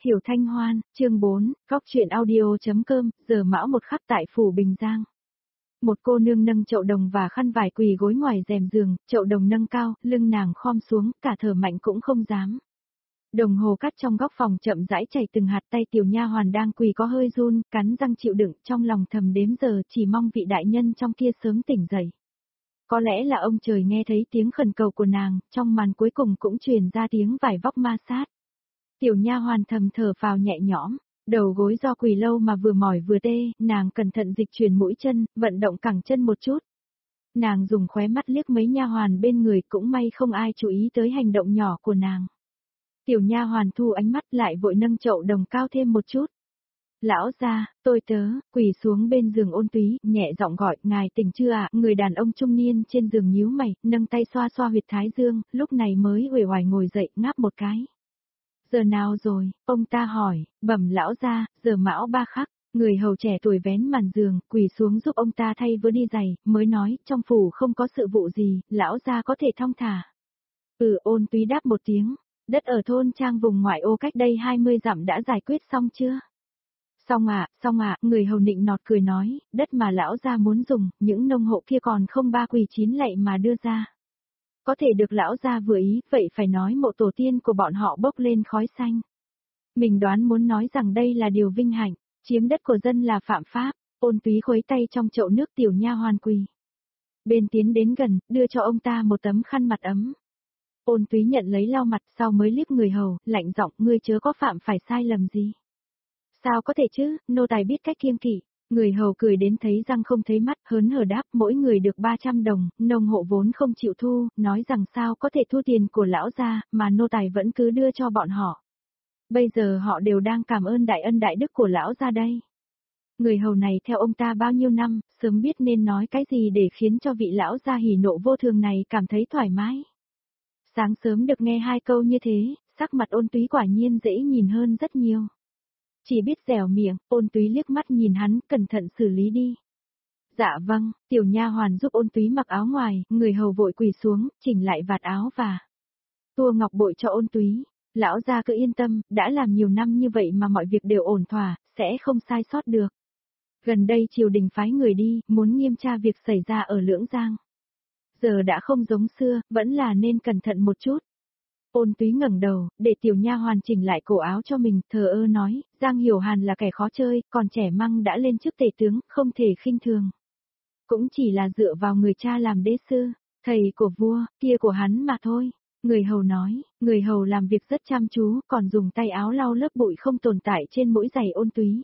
Hiểu Thanh Hoan, chương 4, góc truyện audio.com, giờ mão một khắc tại phủ Bình Giang. Một cô nương nâng chậu đồng và khăn vải quỳ gối ngoài rèm giường, chậu đồng nâng cao, lưng nàng khom xuống, cả thở mạnh cũng không dám. Đồng hồ cát trong góc phòng chậm rãi chảy từng hạt, tay tiểu nha hoàn đang quỳ có hơi run, cắn răng chịu đựng, trong lòng thầm đếm giờ, chỉ mong vị đại nhân trong kia sớm tỉnh dậy. Có lẽ là ông trời nghe thấy tiếng khẩn cầu của nàng, trong màn cuối cùng cũng truyền ra tiếng vải vóc ma sát. Tiểu nha hoàn thầm thở phào nhẹ nhõm, đầu gối do quỳ lâu mà vừa mỏi vừa tê, nàng cẩn thận dịch chuyển mũi chân, vận động cẳng chân một chút. Nàng dùng khóe mắt liếc mấy nha hoàn bên người, cũng may không ai chú ý tới hành động nhỏ của nàng. Tiểu nha hoàn thu ánh mắt lại vội nâng chậu đồng cao thêm một chút. Lão gia, tôi tớ, quỳ xuống bên giường Ôn Túy, nhẹ giọng gọi, ngài tỉnh chưa ạ? Người đàn ông trung niên trên giường nhíu mày, nâng tay xoa xoa huyệt thái dương, lúc này mới uể oải ngồi dậy, ngáp một cái. Giờ nào rồi, ông ta hỏi, bẩm lão gia, giờ mão 3 khắc, người hầu trẻ tuổi vén màn giường, quỳ xuống giúp ông ta thay vớ đi giày, mới nói, trong phủ không có sự vụ gì, lão gia có thể thong thả. Ôn Túy đáp một tiếng, đất ở thôn trang vùng ngoại ô cách đây 20 dặm đã giải quyết xong chưa? Xong ạ, người hầu nịnh nọt cười nói, đất mà lão gia muốn dùng, những nông hộ kia còn không ba quỳ chín lạy mà đưa ra. Có thể được lão gia vừa ý, vậy phải nói mộ tổ tiên của bọn họ bốc lên khói xanh. Mình đoán muốn nói rằng đây là điều vinh hạnh, chiếm đất của dân là phạm pháp. Ôn Túy khuấy tay trong chậu nước, tiểu nha hoàn quỳ bên tiến đến gần, đưa cho ông ta một tấm khăn mặt ấm. Ôn Túy nhận lấy lau mặt, sau mới liếc người hầu, lạnh giọng, ngươi chớ có phạm phải sai lầm gì. Sao có thể chứ, nô tài biết cách kiêng kỵ. Người hầu cười đến thấy răng không thấy mắt, hớn hở đáp, mỗi người được 300 đồng, nông hộ vốn không chịu thu, nói rằng sao có thể thu tiền của lão gia, mà nô tài vẫn cứ đưa cho bọn họ. Bây giờ họ đều đang cảm ơn đại ân đại đức của lão gia đây. Người hầu này theo ông ta bao nhiêu năm, sớm biết nên nói cái gì để khiến cho vị lão gia hỉ nộ vô thường này cảm thấy thoải mái. Sáng sớm được nghe 2 câu như thế, sắc mặt Ôn Túy quả nhiên dễ nhìn hơn rất nhiều. Chỉ biết dẻo miệng, Ôn Túy liếc mắt nhìn hắn, cẩn thận xử lý đi. Dạ vâng, tiểu nha hoàn giúp Ôn Túy mặc áo ngoài, người hầu vội quỳ xuống, chỉnh lại vạt áo và tua ngọc bội cho Ôn Túy. Lão gia cứ yên tâm, đã làm nhiều năm như vậy mà mọi việc đều ổn thỏa, sẽ không sai sót được. Gần đây triều đình phái người đi, muốn nghiêm tra việc xảy ra ở Lưỡng Giang. Giờ đã không giống xưa, vẫn là nên cẩn thận một chút. Ôn Túy ngẩng đầu, để tiểu nha hoàn chỉnh lại cổ áo cho mình, thờ ơ nói, Giang Hiểu Hàn là kẻ khó chơi, còn trẻ măng đã lên chức tể tướng, không thể khinh thường. Cũng chỉ là dựa vào người cha làm đế sư, thầy của vua, kia của hắn mà thôi. Người hầu nói, người hầu làm việc rất chăm chú, còn dùng tay áo lau lớp bụi không tồn tại trên mũi giày Ôn Túy.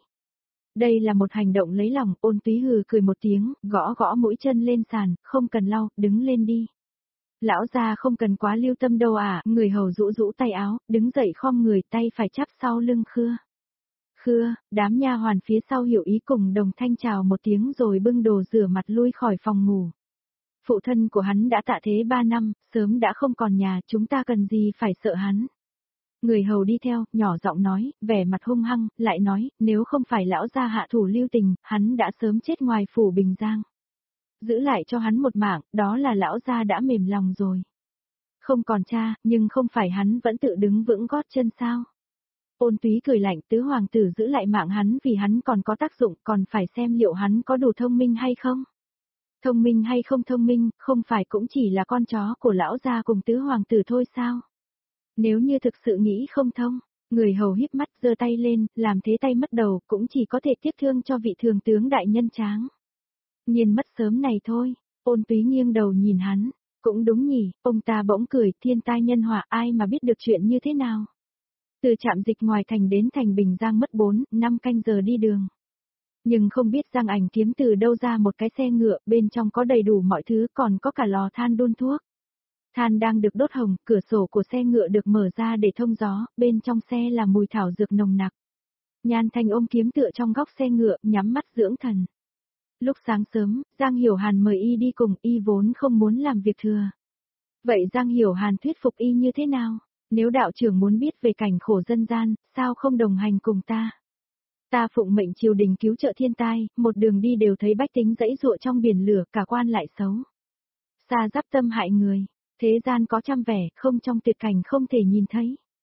Đây là một hành động lấy lòng, Ôn Túy hừ cười một tiếng, gõ gõ mũi chân lên sàn, không cần lau, đứng lên đi. Lão gia không cần quá lưu tâm đâu à, người hầu rũ rũ tay áo, đứng dậy khom người, tay phải chắp sau lưng Khưa. Khưa, đám nha hoàn phía sau hiểu ý cùng đồng thanh chào một tiếng rồi bưng đồ rửa mặt lui khỏi phòng ngủ. Phụ thân của hắn đã tạ thế 3 năm, sớm đã không còn nhà, chúng ta cần gì phải sợ hắn. Người hầu đi theo, nhỏ giọng nói, vẻ mặt hung hăng, lại nói, nếu không phải lão gia hạ thủ lưu tình, hắn đã sớm chết ngoài phủ Bình Giang. Giữ lại cho hắn một mạng, đó là lão gia đã mềm lòng rồi. Không còn cha, nhưng không phải hắn vẫn tự đứng vững gót chân sao? Ôn Túy cười lạnh, tứ hoàng tử giữ lại mạng hắn vì hắn còn có tác dụng, còn phải xem liệu hắn có đủ thông minh hay không. Thông minh hay không thông minh, không phải cũng chỉ là con chó của lão gia cùng tứ hoàng tử thôi sao? Nếu như thực sự nghĩ không thông, người hầu híp mắt giơ tay lên, làm thế tay mất đầu, cũng chỉ có thể tiếc thương cho vị thường tướng đại nhân Tráng. Nhiên mất sớm này thôi. Ôn Túy nghiêng đầu nhìn hắn, cũng đúng nhỉ, ông ta bỗng cười, thiên tai nhân họa, ai mà biết được chuyện như thế nào. Từ trạm dịch ngoài thành đến thành Bình Giang mất 4-5 canh giờ đi đường. Nhưng không biết Giang Ảnh kiếm từ đâu ra một cái xe ngựa, bên trong có đầy đủ mọi thứ, còn có cả lò than đun thuốc. Than đang được đốt hồng, cửa sổ của xe ngựa được mở ra để thông gió, bên trong xe là mùi thảo dược nồng nặc. Nhan Thanh ôm kiếm tựa trong góc xe ngựa, nhắm mắt dưỡng thần. Lúc sáng sớm, Giang Hiểu Hàn mời y đi cùng, y vốn không muốn làm việc thừa. Vậy Giang Hiểu Hàn thuyết phục y như thế nào? Nếu đạo trưởng muốn biết về cảnh khổ dân gian, sao không đồng hành cùng ta? Ta phụng mệnh triều đình cứu trợ thiên tai, một đường đi đều thấy bách tính dẫy dụa trong biển lửa, cả quan lại xấu. Xa giáp tâm hại người, thế gian có trăm vẻ, không trong tuyệt cảnh không thể nhìn thấy.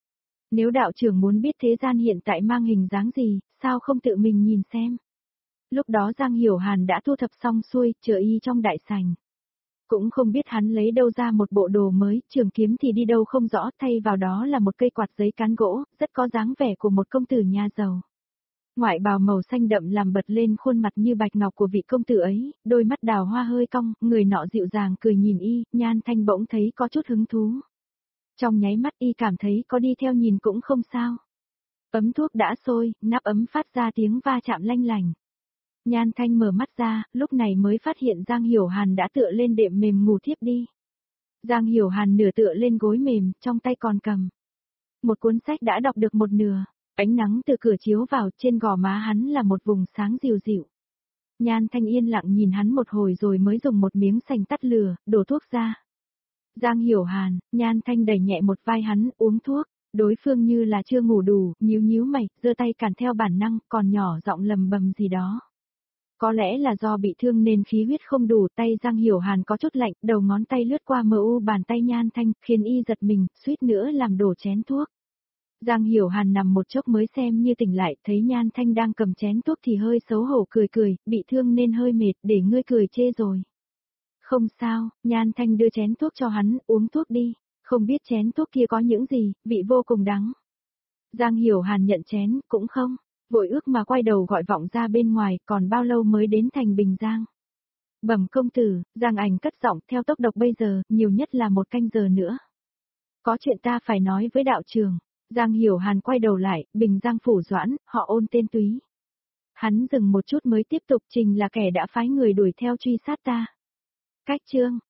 Nếu đạo trưởng muốn biết thế gian hiện tại mang hình dáng gì, sao không tự mình nhìn xem. Lúc đó Giang Hiểu Hàn đã thu thập xong xuôi, chờ y trong đại sảnh. Cũng không biết hắn lấy đâu ra một bộ đồ mới, trường kiếm thì đi đâu không rõ, thay vào đó là một cây quạt giấy cán gỗ, rất có dáng vẻ của một công tử nhà giàu. Ngoại bào màu xanh đậm làm bật lên khuôn mặt như bạch ngọc của vị công tử ấy, đôi mắt đào hoa hơi cong, người nọ dịu dàng cười nhìn y, Nhan Thanh bỗng thấy có chút hứng thú. Trong nháy mắt y cảm thấy có đi theo nhìn cũng không sao. Ấm thuốc đã sôi, nắp ấm phát ra tiếng va chạm lanh lành. Nhan Thanh mở mắt ra, lúc này mới phát hiện Giang Hiểu Hàn đã tựa lên đệm mềm ngủ thiếp đi. Giang Hiểu Hàn nửa tựa lên gối mềm, trong tay còn cầm một cuốn sách đã đọc được một nửa. Ánh nắng từ cửa chiếu vào, trên gò má hắn là một vùng sáng dịu dịu. Nhan Thanh yên lặng nhìn hắn một hồi rồi mới dùng một miếng sành tắt lửa, đổ thuốc ra. Giang Hiểu Hàn, Nhan Thanh đẩy nhẹ một vai hắn, uống thuốc. Đối phương như là chưa ngủ đủ, nhíu nhíu mày, giơ tay cản theo bản năng, còn nhỏ giọng lầm bầm gì đó. Có lẽ là do bị thương nên khí huyết không đủ, tay Giang Hiểu Hàn có chút lạnh, đầu ngón tay lướt qua mờ u bàn tay Nhan Thanh, khiến y giật mình, suýt nữa làm đổ chén thuốc. Giang Hiểu Hàn nằm một chốc mới xem như tỉnh lại, thấy Nhan Thanh đang cầm chén thuốc thì hơi xấu hổ cười cười, bị thương nên hơi mệt, để ngươi cười chê rồi. Không sao, Nhan Thanh đưa chén thuốc cho hắn, uống thuốc đi, không biết chén thuốc kia có những gì, vị vô cùng đắng. Giang Hiểu Hàn nhận chén, cũng không, vội ước mà quay đầu gọi vọng ra bên ngoài, còn bao lâu mới đến thành Bình Giang. Bẩm công tử, Giang Ảnh cất giọng, theo tốc độ bây giờ, nhiều nhất là 1 canh giờ nữa. Có chuyện ta phải nói với đạo trường. Giang Hiểu Hàn quay đầu lại, Bình Giang phủ Doãn, họ Ôn tên Túy. Hắn dừng một chút mới tiếp tục, Trình là kẻ đã phái người đuổi theo truy sát ta. Cách chương